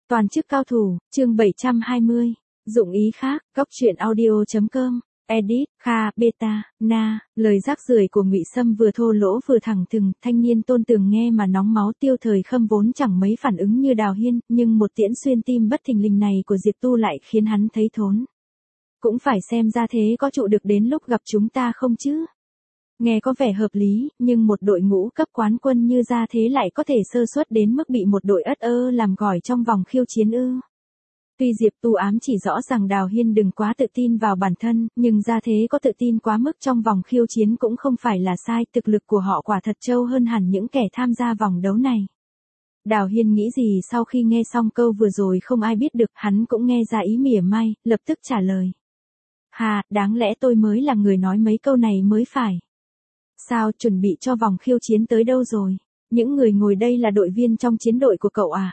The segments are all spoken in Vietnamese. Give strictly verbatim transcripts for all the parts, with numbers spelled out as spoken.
Toàn chức cao thủ, chương bảy trăm hai mươi. Dụng ý khác, góc truyện audio.com. Edit, Kha, Beta, Na, lời rác rưởi của Ngụy Sâm vừa thô lỗ vừa thẳng thừng, thanh niên Tôn Tường nghe mà nóng máu. Tiêu Thời Khâm vốn chẳng mấy phản ứng như Đào Hiên, nhưng một tiễn xuyên tim bất thình lình này của Diệp Tu lại khiến hắn thấy thốn. Cũng phải xem ra thế có trụ được đến lúc gặp chúng ta không chứ? Nghe có vẻ hợp lý, nhưng một đội ngũ cấp quán quân như Gia Thế lại có thể sơ suất đến mức bị một đội ất ơ làm gỏi trong vòng khiêu chiến ư? Tuy Diệp Tu ám chỉ rõ rằng Đào Hiên đừng quá tự tin vào bản thân, nhưng Gia Thế có tự tin quá mức trong vòng khiêu chiến cũng không phải là sai, thực lực của họ quả thật trâu hơn hẳn những kẻ tham gia vòng đấu này. Đào Hiên nghĩ gì sau khi nghe xong câu vừa rồi không ai biết được, hắn cũng nghe ra ý mỉa mai, lập tức trả lời. Hà, đáng lẽ tôi mới là người nói mấy câu này mới phải. Sao, chuẩn bị cho vòng khiêu chiến tới đâu rồi? Những người ngồi đây là đội viên trong chiến đội của cậu à?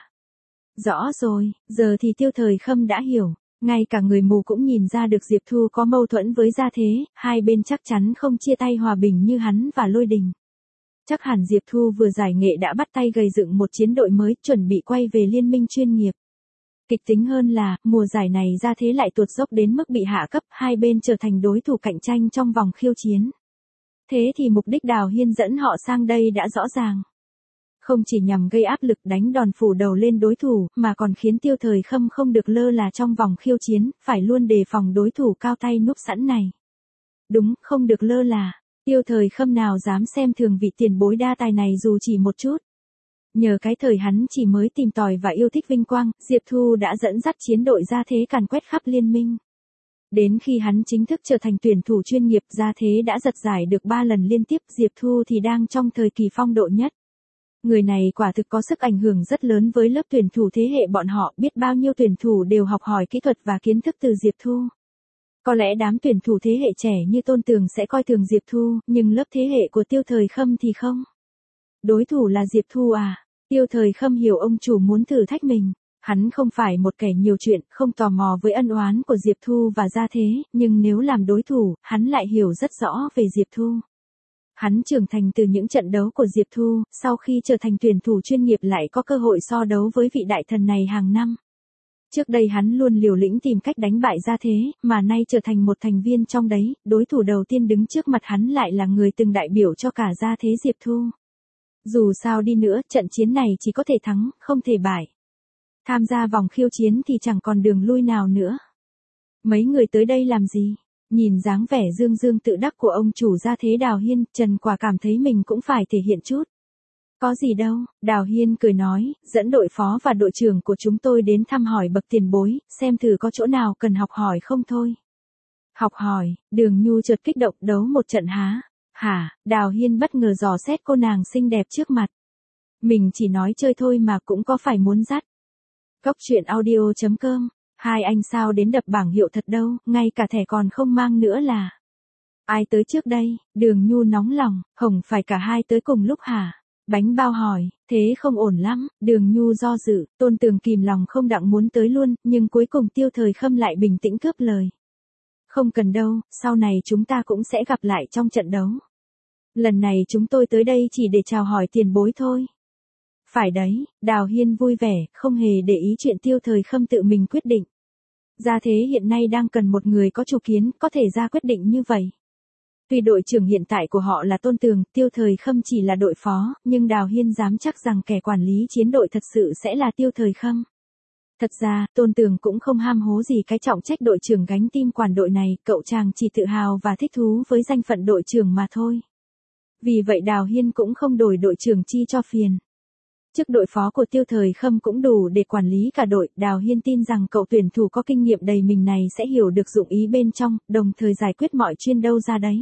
Rõ rồi, giờ thì Tiêu Thời Khâm đã hiểu. Ngay cả người mù cũng nhìn ra được Diệp Thu có mâu thuẫn với Gia Thế, hai bên chắc chắn không chia tay hòa bình như hắn và Lôi Đình. Chắc hẳn Diệp Thu vừa giải nghệ đã bắt tay gầy dựng một chiến đội mới, chuẩn bị quay về liên minh chuyên nghiệp. Kịch tính hơn là, mùa giải này Gia Thế lại tuột dốc đến mức bị hạ cấp, hai bên trở thành đối thủ cạnh tranh trong vòng khiêu chiến. Thế thì mục đích Đào Hiên dẫn họ sang đây đã rõ ràng. Không chỉ nhằm gây áp lực đánh đòn phủ đầu lên đối thủ, mà còn khiến Tiêu Thời Khâm không được lơ là trong vòng khiêu chiến, phải luôn đề phòng đối thủ cao tay núp sẵn này. Đúng, không được lơ là. Tiêu Thời Khâm nào dám xem thường vị tiền bối đa tài này dù chỉ một chút. Nhờ cái thời hắn chỉ mới tìm tòi và yêu thích vinh quang, Diệp Thu đã dẫn dắt chiến đội Gia Thế càn quét khắp liên minh. Đến khi hắn chính thức trở thành tuyển thủ chuyên nghiệp, Gia Thế đã giật giải được ba lần liên tiếp, Diệp Thu thì đang trong thời kỳ phong độ nhất. Người này quả thực có sức ảnh hưởng rất lớn với lớp tuyển thủ thế hệ bọn họ, biết bao nhiêu tuyển thủ đều học hỏi kỹ thuật và kiến thức từ Diệp Thu. Có lẽ đám tuyển thủ thế hệ trẻ như Tôn Tường sẽ coi thường Diệp Thu, nhưng lớp thế hệ của Tiêu Thời Khâm thì không. Đối thủ là Diệp Thu à? Tiêu Thời Khâm hiểu ông chủ muốn thử thách mình. Hắn không phải một kẻ nhiều chuyện, không tò mò với ân oán của Diệp Thu và Gia Thế, nhưng nếu làm đối thủ, hắn lại hiểu rất rõ về Diệp Thu. Hắn trưởng thành từ những trận đấu của Diệp Thu, sau khi trở thành tuyển thủ chuyên nghiệp lại có cơ hội so đấu với vị đại thần này hàng năm. Trước đây hắn luôn liều lĩnh tìm cách đánh bại Gia Thế, mà nay trở thành một thành viên trong đấy, đối thủ đầu tiên đứng trước mặt hắn lại là người từng đại biểu cho cả Gia Thế Diệp Thu. Dù sao đi nữa, trận chiến này chỉ có thể thắng, không thể bại. Tham gia vòng khiêu chiến thì chẳng còn đường lui nào nữa. Mấy người tới đây làm gì? Nhìn dáng vẻ dương dương tự đắc của ông chủ Gia Thế Đào Hiên, Trần Quả cảm thấy mình cũng phải thể hiện chút. Có gì đâu, Đào Hiên cười nói, dẫn đội phó và đội trưởng của chúng tôi đến thăm hỏi bậc tiền bối, xem thử có chỗ nào cần học hỏi không thôi. Học hỏi, Đường Nhu chợt kích động, đấu một trận há? Hả? Đào Hiên bất ngờ dò xét cô nàng xinh đẹp trước mặt. Mình chỉ nói chơi thôi mà cũng có phải muốn dắt. Góc truyện audio.com. Hai anh sao đến đập bảng hiệu thật đâu, ngay cả thẻ còn không mang nữa là. Ai tới trước đây? Đường Nhu nóng lòng, Hồng phải cả hai tới cùng lúc hả? Bánh bao hỏi, thế không ổn lắm, Đường Nhu do dự, Tôn Tường kìm lòng không đặng muốn tới luôn, nhưng cuối cùng Tiêu Thời Khâm lại bình tĩnh cướp lời. Không cần đâu, sau này chúng ta cũng sẽ gặp lại trong trận đấu. Lần này chúng tôi tới đây chỉ để chào hỏi tiền bối thôi. Phải đấy, Đào Hiên vui vẻ, không hề để ý chuyện Tiêu Thời Khâm tự mình quyết định. Gia Thế hiện nay đang cần một người có chủ kiến, có thể ra quyết định như vậy. Tuy đội trưởng hiện tại của họ là Tôn Tường, Tiêu Thời Khâm chỉ là đội phó, nhưng Đào Hiên dám chắc rằng kẻ quản lý chiến đội thật sự sẽ là Tiêu Thời Khâm. Thật ra, Tôn Tường cũng không ham hố gì cái trọng trách đội trưởng gánh team quản đội này, cậu chàng chỉ tự hào và thích thú với danh phận đội trưởng mà thôi. Vì vậy Đào Hiên cũng không đổi đội trưởng chi cho phiền. Chức đội phó của Tiêu Thời Khâm cũng đủ để quản lý cả đội, Đào Hiên tin rằng cậu tuyển thủ có kinh nghiệm đầy mình này sẽ hiểu được dụng ý bên trong, đồng thời giải quyết mọi chuyện đâu ra đấy.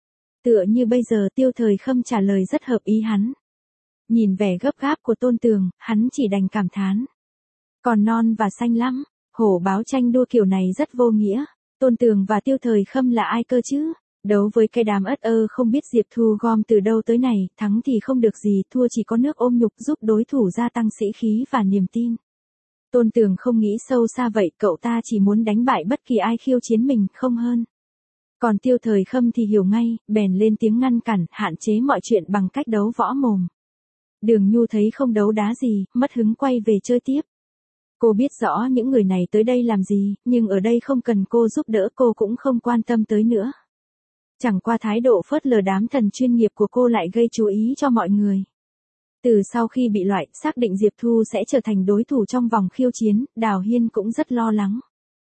Tựa như bây giờ Tiêu Thời Khâm trả lời rất hợp ý hắn. Nhìn vẻ gấp gáp của Tôn Tường, hắn chỉ đành cảm thán. Còn non và xanh lắm, hổ báo tranh đua kiểu này rất vô nghĩa. Tôn Tường và Tiêu Thời Khâm là ai cơ chứ? Đấu với cái đám ất ơ không biết Diệp Thu gom từ đâu tới này, thắng thì không được gì, thua chỉ có nước ôm nhục, giúp đối thủ gia tăng sĩ khí và niềm tin. Tôn Tường không nghĩ sâu xa vậy, cậu ta chỉ muốn đánh bại bất kỳ ai khiêu chiến mình, không hơn. Còn Tiêu Thời Khâm thì hiểu ngay, bèn lên tiếng ngăn cản, hạn chế mọi chuyện bằng cách đấu võ mồm. Đường Nhu thấy không đấu đá gì, mất hứng quay về chơi tiếp. Cô biết rõ những người này tới đây làm gì, nhưng ở đây không cần cô giúp đỡ cô cũng không quan tâm tới nữa. Chẳng qua thái độ phớt lờ đám thần chuyên nghiệp của cô lại gây chú ý cho mọi người. Từ sau khi bị loại, xác định Diệp Thu sẽ trở thành đối thủ trong vòng khiêu chiến, Đào Hiên cũng rất lo lắng.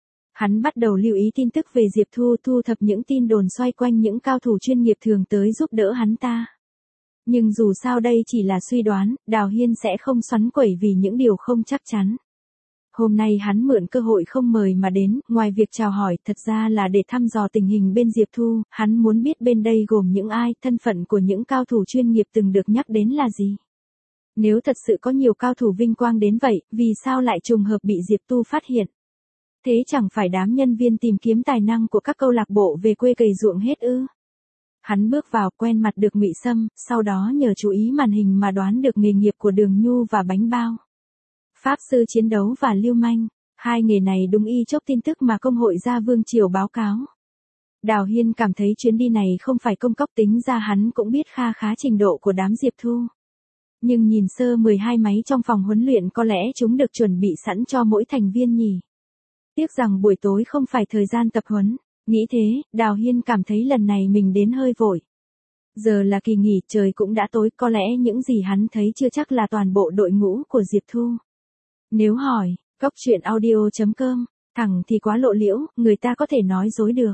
Hắn bắt đầu lưu ý tin tức về Diệp Thu, thu thập những tin đồn xoay quanh những cao thủ chuyên nghiệp thường tới giúp đỡ hắn ta. Nhưng dù sao đây chỉ là suy đoán, Đào Hiên sẽ không xoắn quẩy vì những điều không chắc chắn. Hôm nay hắn mượn cơ hội không mời mà đến, ngoài việc chào hỏi, thật ra là để thăm dò tình hình bên Diệp Thu, hắn muốn biết bên đây gồm những ai, thân phận của những cao thủ chuyên nghiệp từng được nhắc đến là gì. Nếu thật sự có nhiều cao thủ vinh quang đến vậy, vì sao lại trùng hợp bị Diệp Thu phát hiện? Thế chẳng phải đám nhân viên tìm kiếm tài năng của các câu lạc bộ về quê cày ruộng hết ư? Hắn bước vào, quen mặt được Ngụy Sâm, sau đó nhờ chú ý màn hình mà đoán được nghề nghiệp của Đường Nhu và Bánh Bao. Pháp sư chiến đấu và lưu manh, hai nghề này đúng y chốc tin tức mà công hội Gia Vương Triều báo cáo. Đào Hiên cảm thấy chuyến đi này không phải công cốc, tính ra hắn cũng biết kha khá trình độ của đám Diệp Thu. Nhưng nhìn sơ mười hai máy trong phòng huấn luyện có lẽ chúng được chuẩn bị sẵn cho mỗi thành viên nhỉ. Tiếc rằng buổi tối không phải thời gian tập huấn. Nghĩ thế, Đào Hiên cảm thấy lần này mình đến hơi vội. Giờ là kỳ nghỉ, trời cũng đã tối, có lẽ những gì hắn thấy chưa chắc là toàn bộ đội ngũ của Diệp Thu. Nếu hỏi, cốc truyện audio chấm com, thẳng thì quá lộ liễu, người ta có thể nói dối được.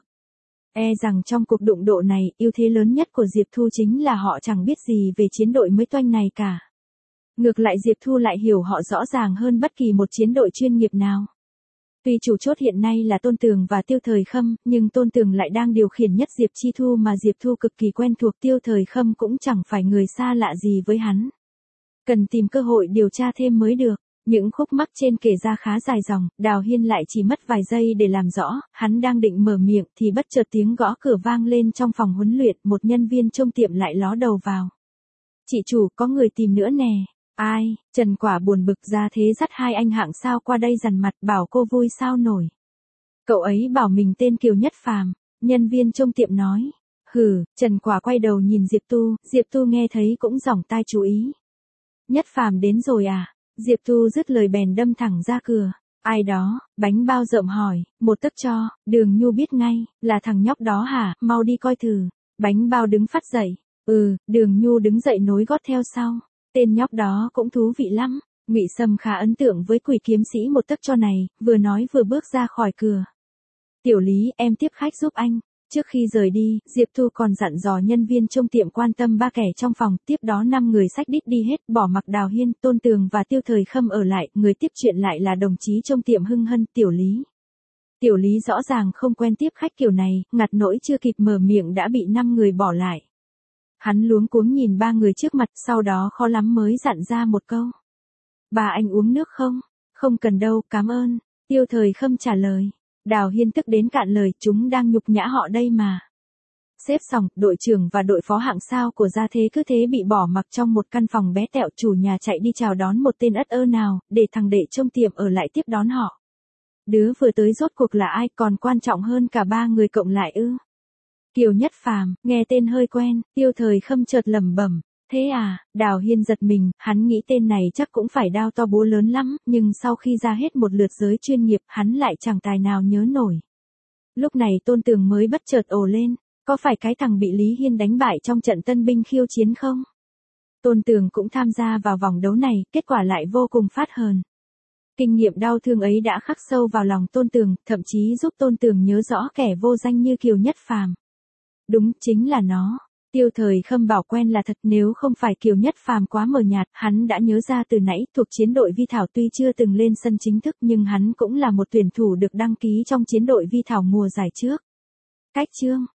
E rằng trong cuộc đụng độ này, ưu thế lớn nhất của Diệp Thu chính là họ chẳng biết gì về chiến đội mới toanh này cả. Ngược lại Diệp Thu lại hiểu họ rõ ràng hơn bất kỳ một chiến đội chuyên nghiệp nào. Tuy chủ chốt hiện nay là Tôn Tường và Tiêu Thời Khâm, nhưng Tôn Tường lại đang điều khiển nhất Diệp Chi Thu mà Diệp Thu cực kỳ quen thuộc, Tiêu Thời Khâm cũng chẳng phải người xa lạ gì với hắn. Cần tìm cơ hội điều tra thêm mới được. Những khúc mắc trên kể ra khá dài dòng, Đào Hiên lại chỉ mất vài giây để làm rõ, hắn đang định mở miệng thì bất chợt tiếng gõ cửa vang lên trong phòng huấn luyện, một nhân viên trông tiệm lại ló đầu vào. Chị chủ, có người tìm nữa nè. Ai? Trần Quả buồn bực ra thế dắt hai anh hạng sao qua đây dằn mặt, bảo cô vui sao nổi. Cậu ấy bảo mình tên Kiều Nhất Phàm, nhân viên trông tiệm nói. Hừ, Trần Quả quay đầu nhìn Diệp Tu, Diệp Tu nghe thấy cũng giỏng tai chú ý. Nhất Phàm đến rồi à? Diệp Tu dứt lời bèn đâm thẳng ra cửa. Ai đó? Bánh Bao rợm hỏi, một tấc cho, Đường Nhu biết ngay, là thằng nhóc đó hả, mau đi coi thử. Bánh Bao đứng phát dậy. Ừ, Đường Nhu đứng dậy nối gót theo sau. Tên nhóc đó cũng thú vị lắm. Ngụy Sâm khá ấn tượng với Quỷ kiếm sĩ một tấc cho này, vừa nói vừa bước ra khỏi cửa. Tiểu Lý, em tiếp khách giúp anh. Trước khi rời đi, Diệp Thu còn dặn dò nhân viên trông tiệm quan tâm ba kẻ trong phòng, tiếp đó năm người xách đít đi hết, bỏ mặc Đào Hiên, Tôn Tường và Tiêu Thời Khâm ở lại, người tiếp chuyện lại là đồng chí trông tiệm Hưng Hân, Tiểu Lý. Tiểu Lý rõ ràng không quen tiếp khách kiểu này, ngặt nỗi chưa kịp mở miệng đã bị năm người bỏ lại. Hắn luống cuống nhìn ba người trước mặt, sau đó khó lắm mới dặn ra một câu. Bà anh uống nước không? Không cần đâu, cảm ơn. Tiêu Thời Khâm trả lời. Đào Hiên tức đến cạn lời, chúng đang nhục nhã họ đây mà. Xếp xong, đội trưởng và đội phó hạng sao của Gia Thế cứ thế bị bỏ mặc trong một căn phòng bé tẹo, chủ nhà chạy đi chào đón một tên ất ơ nào, để thằng đệ trông tiệm ở lại tiếp đón họ. Đứa vừa tới rốt cuộc là ai, còn quan trọng hơn cả ba người cộng lại ư? Kiều Nhất Phàm, nghe tên hơi quen, Tiêu Thời Khâm chợt lẩm bẩm. Thế à? Đào Hiên giật mình, hắn nghĩ tên này chắc cũng phải đao to búa lớn lắm, nhưng sau khi ra hết một lượt giới chuyên nghiệp, hắn lại chẳng tài nào nhớ nổi. Lúc này Tôn Tường mới bất chợt ồ lên, có phải cái thằng bị Lý Hiên đánh bại trong trận tân binh khiêu chiến không? Tôn Tường cũng tham gia vào vòng đấu này, kết quả lại vô cùng phát hờn. Kinh nghiệm đau thương ấy đã khắc sâu vào lòng Tôn Tường, thậm chí giúp Tôn Tường nhớ rõ kẻ vô danh như Kiều Nhất Phàm. Đúng, chính là nó. Tiêu Thời Khâm bảo quen là thật, nếu không phải Kiều Nhất Phàm quá mờ nhạt, hắn đã nhớ ra từ nãy, thuộc chiến đội Vi Thảo tuy chưa từng lên sân chính thức nhưng hắn cũng là một tuyển thủ được đăng ký trong chiến đội Vi Thảo mùa giải trước. Cách chương